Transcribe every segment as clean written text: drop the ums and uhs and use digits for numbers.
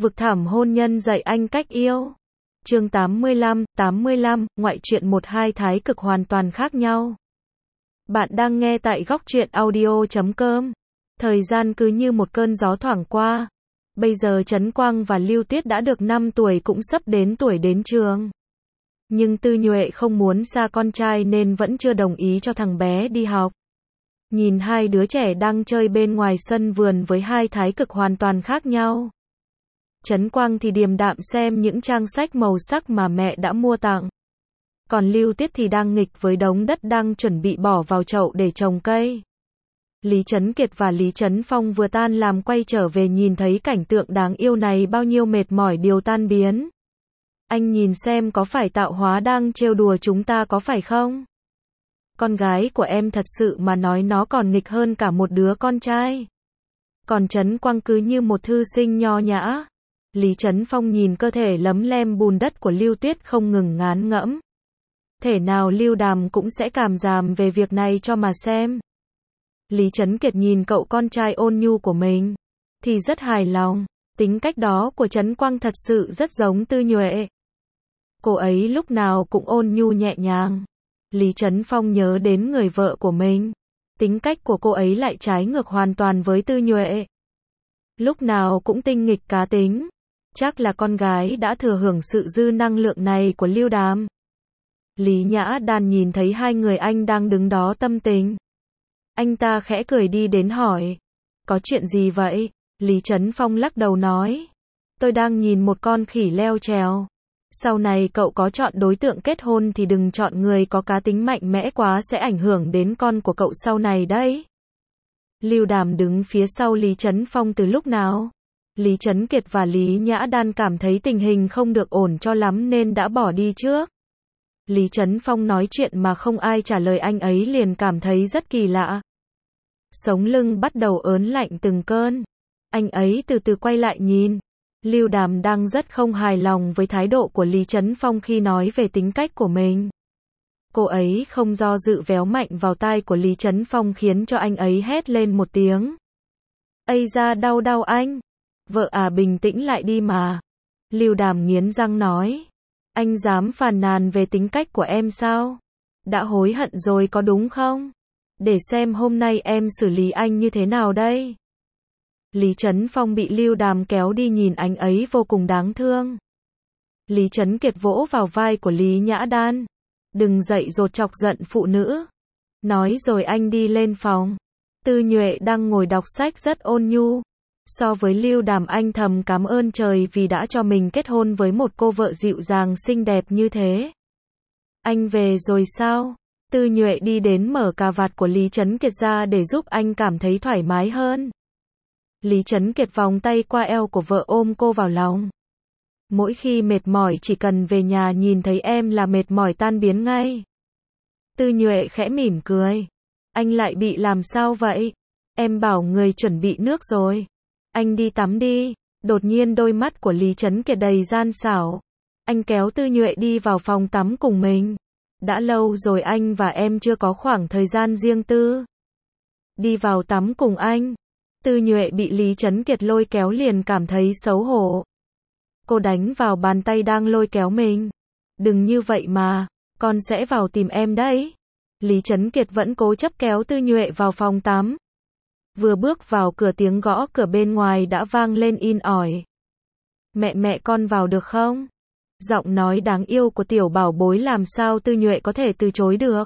Vực thẳm hôn nhân dạy anh cách yêu. Chương 85, ngoại truyện một hai thái cực hoàn toàn khác nhau. Bạn đang nghe tại góc truyện audio.com. Thời gian cứ như một cơn gió thoảng qua. Bây giờ Trấn Quang và Lưu Tuyết đã được 5 tuổi, cũng sắp đến tuổi đến trường. Nhưng Tư Nhuệ không muốn xa con trai nên vẫn chưa đồng ý cho thằng bé đi học. Nhìn hai đứa trẻ đang chơi bên ngoài sân vườn với hai thái cực hoàn toàn khác nhau. Trấn Quang thì điềm đạm xem những trang sách màu sắc mà mẹ đã mua tặng. Còn Lưu Tuyết thì đang nghịch với đống đất đang chuẩn bị bỏ vào chậu để trồng cây. Lý Trấn Kiệt và Lý Trấn Phong vừa tan làm quay trở về, nhìn thấy cảnh tượng đáng yêu này bao nhiêu mệt mỏi đều tan biến. Anh nhìn xem, có phải tạo hóa đang trêu đùa chúng ta có phải không? Con gái của em thật sự mà nói nó còn nghịch hơn cả một đứa con trai. Còn Trấn Quang cứ như một thư sinh nho nhã. Lý Trấn Phong nhìn cơ thể lấm lem bùn đất của Lưu Tuyết không ngừng ngán ngẫm. Thể nào Lưu Đàm cũng sẽ cảm giảm về việc này cho mà xem. Lý Trấn Kiệt nhìn cậu con trai ôn nhu của mình thì rất hài lòng. Tính cách đó của Trấn Quang thật sự rất giống Tư Nhuệ. Cô ấy lúc nào cũng ôn nhu nhẹ nhàng. Lý Trấn Phong nhớ đến người vợ của mình. Tính cách của cô ấy lại trái ngược hoàn toàn với Tư Nhuệ. Lúc nào cũng tinh nghịch cá tính. Chắc là con gái đã thừa hưởng sự dư năng lượng này của Lưu Đàm. Lý Nhã Đan nhìn thấy hai người anh đang đứng đó tâm tình. Anh ta khẽ cười đi đến hỏi. Có chuyện gì vậy? Lý Trấn Phong lắc đầu nói. Tôi đang nhìn một con khỉ leo trèo. Sau này cậu có chọn đối tượng kết hôn thì đừng chọn người có cá tính mạnh mẽ quá, sẽ ảnh hưởng đến con của cậu sau này đấy. Lưu Đàm đứng phía sau Lý Trấn Phong từ lúc nào? Lý Trấn Kiệt và Lý Nhã Đan cảm thấy tình hình không được ổn cho lắm nên đã bỏ đi trước. Lý Trấn Phong nói chuyện mà không ai trả lời anh ấy liền cảm thấy rất kỳ lạ. Sống lưng bắt đầu ớn lạnh từng cơn. Anh ấy từ từ quay lại nhìn. Lưu Đàm đang rất không hài lòng với thái độ của Lý Trấn Phong khi nói về tính cách của mình. Cô ấy không do dự véo mạnh vào tai của Lý Trấn Phong khiến cho anh ấy hét lên một tiếng. Ây da, đau đau anh. Vợ à, bình tĩnh lại đi mà. Lưu Đàm nghiến răng nói. Anh dám phàn nàn về tính cách của em sao? Đã hối hận rồi có đúng không? Để xem hôm nay em xử lý anh như thế nào đây. Lý Trấn Phong bị Lưu Đàm kéo đi, nhìn anh ấy vô cùng đáng thương. Lý Trấn Kiệt vỗ vào vai của Lý Nhã Đan. Đừng dậy dột chọc giận phụ nữ. Nói rồi anh đi lên phòng. Tư Nhuệ đang ngồi đọc sách rất ôn nhu. So với Lưu Đàm, anh thầm cảm ơn trời vì đã cho mình kết hôn với một cô vợ dịu dàng xinh đẹp như thế. Anh về rồi sao? Tư Nhuệ đi đến mở cà vạt của Lý Trấn Kiệt ra để giúp anh cảm thấy thoải mái hơn. Lý Trấn Kiệt vòng tay qua eo của vợ ôm cô vào lòng. Mỗi khi mệt mỏi chỉ cần về nhà nhìn thấy em là mệt mỏi tan biến ngay. Tư Nhuệ khẽ mỉm cười. Anh lại bị làm sao vậy? Em bảo người chuẩn bị nước rồi. Anh đi tắm đi. Đột nhiên đôi mắt của Lý Trấn Kiệt đầy gian xảo. Anh kéo Tư Nhuệ đi vào phòng tắm cùng mình. Đã lâu rồi anh và em chưa có khoảng thời gian riêng tư. Đi vào tắm cùng anh. Tư Nhuệ bị Lý Trấn Kiệt lôi kéo liền cảm thấy xấu hổ. Cô đánh vào bàn tay đang lôi kéo mình. Đừng như vậy mà, con sẽ vào tìm em đấy. Lý Trấn Kiệt vẫn cố chấp kéo Tư Nhuệ vào phòng tắm. Vừa bước vào cửa, tiếng gõ cửa bên ngoài đã vang lên in ỏi. Mẹ con vào được không? Giọng nói đáng yêu của tiểu bảo bối làm sao Tư Nhuệ có thể từ chối được.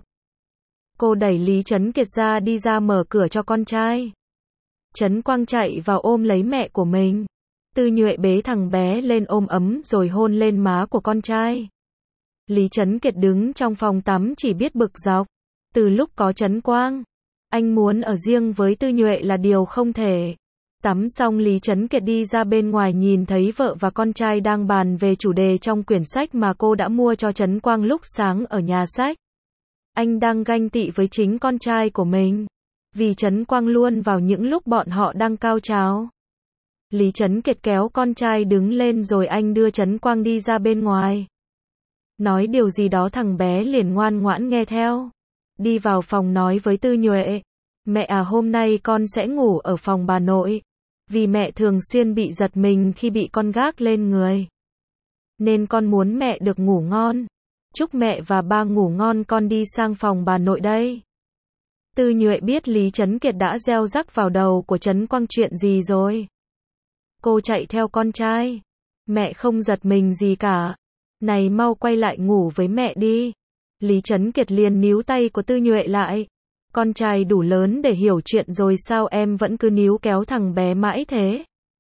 Cô đẩy Lý Trấn Kiệt ra, đi ra mở cửa cho con trai. Trấn Quang chạy vào ôm lấy mẹ của mình. Tư Nhuệ bế thằng bé lên ôm ấm rồi hôn lên má của con trai. Lý Trấn Kiệt đứng trong phòng tắm chỉ biết bực dọc. Từ lúc có Trấn Quang, anh muốn ở riêng với Tư Nhuệ là điều không thể. Tắm xong Lý Trấn Kiệt đi ra bên ngoài, nhìn thấy vợ và con trai đang bàn về chủ đề trong quyển sách mà cô đã mua cho Trấn Quang lúc sáng ở nhà sách. Anh đang ganh tị với chính con trai của mình. Vì Trấn Quang luôn vào những lúc bọn họ đang cao trào. Lý Trấn Kiệt kéo con trai đứng lên rồi anh đưa Trấn Quang đi ra bên ngoài. Nói điều gì đó thằng bé liền ngoan ngoãn nghe theo. Đi vào phòng nói với Tư Nhuệ. Mẹ à, hôm nay con sẽ ngủ ở phòng bà nội. Vì mẹ thường xuyên bị giật mình khi bị con gác lên người. Nên con muốn mẹ được ngủ ngon. Chúc mẹ và ba ngủ ngon, con đi sang phòng bà nội đây. Tư Nhuệ biết Lý Trấn Kiệt đã gieo rắc vào đầu của Trấn Quang chuyện gì rồi. Cô chạy theo con trai. Mẹ không giật mình gì cả. Này mau quay lại ngủ với mẹ đi. Lý Trấn Kiệt liền níu tay của Tư Nhuệ lại. Con trai đủ lớn để hiểu chuyện rồi sao em vẫn cứ níu kéo thằng bé mãi thế?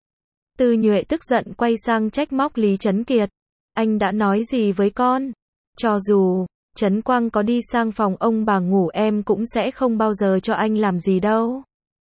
Tư Nhuệ tức giận quay sang trách móc Lý Trấn Kiệt. Anh đã nói gì với con? Cho dù Trấn Quang có đi sang phòng ông bà ngủ em cũng sẽ không bao giờ cho anh làm gì đâu.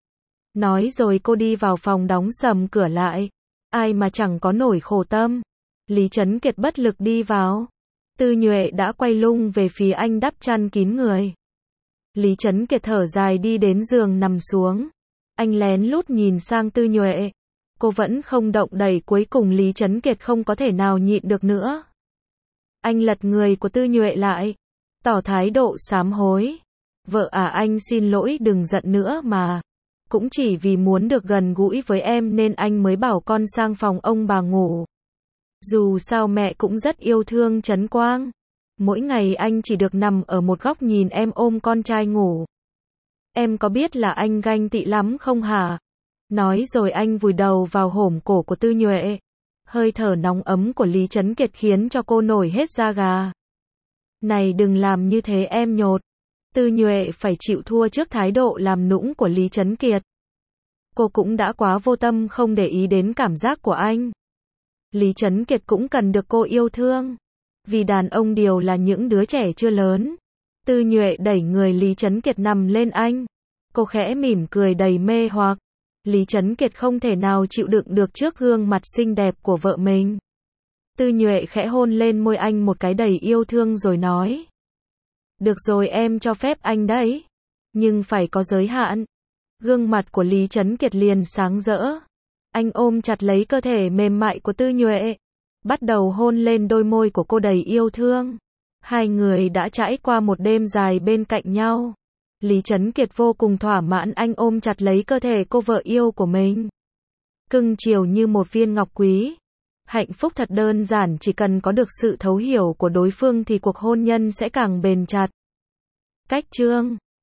Nói rồi cô đi vào phòng đóng sầm cửa lại. Ai mà chẳng có nổi khổ tâm. Lý Trấn Kiệt bất lực đi vào. Tư Nhuệ đã quay lưng về phía anh đắp chăn kín người. Lý Trấn Kiệt thở dài đi đến giường nằm xuống. Anh lén lút nhìn sang Tư Nhuệ. Cô vẫn không động đậy, cuối cùng Lý Trấn Kiệt không có thể nào nhịn được nữa. Anh lật người của Tư Nhuệ lại, tỏ thái độ sám hối. Vợ à, anh xin lỗi, đừng giận nữa mà. Cũng chỉ vì muốn được gần gũi với em nên anh mới bảo con sang phòng ông bà ngủ. Dù sao mẹ cũng rất yêu thương Trấn Quang. Mỗi ngày anh chỉ được nằm ở một góc nhìn em ôm con trai ngủ. Em có biết là anh ganh tị lắm không hả? Nói rồi anh vùi đầu vào hổm cổ của Tư Nhuệ. Hơi thở nóng ấm của Lý Trấn Kiệt khiến cho cô nổi hết da gà. Này đừng làm như thế em nhột. Tư Nhuệ phải chịu thua trước thái độ làm nũng của Lý Trấn Kiệt. Cô cũng đã quá vô tâm không để ý đến cảm giác của anh. Lý Trấn Kiệt cũng cần được cô yêu thương. Vì đàn ông đều là những đứa trẻ chưa lớn. Tư Nhuệ đẩy người Lý Trấn Kiệt nằm lên anh. Cô khẽ mỉm cười đầy mê hoặc. Lý Trấn Kiệt không thể nào chịu đựng được trước gương mặt xinh đẹp của vợ mình. Tư Nhuệ khẽ hôn lên môi anh một cái đầy yêu thương rồi nói. Được rồi, em cho phép anh đấy. Nhưng phải có giới hạn. Gương mặt của Lý Trấn Kiệt liền sáng rỡ. Anh ôm chặt lấy cơ thể mềm mại của Tư Nhuệ. Bắt đầu hôn lên đôi môi của cô đầy yêu thương. Hai người đã trải qua một đêm dài bên cạnh nhau. Lý Trấn Kiệt vô cùng thỏa mãn, anh ôm chặt lấy cơ thể cô vợ yêu của mình. Cưng chiều như một viên ngọc quý. Hạnh phúc thật đơn giản, chỉ cần có được sự thấu hiểu của đối phương thì cuộc hôn nhân sẽ càng bền chặt. Cách chương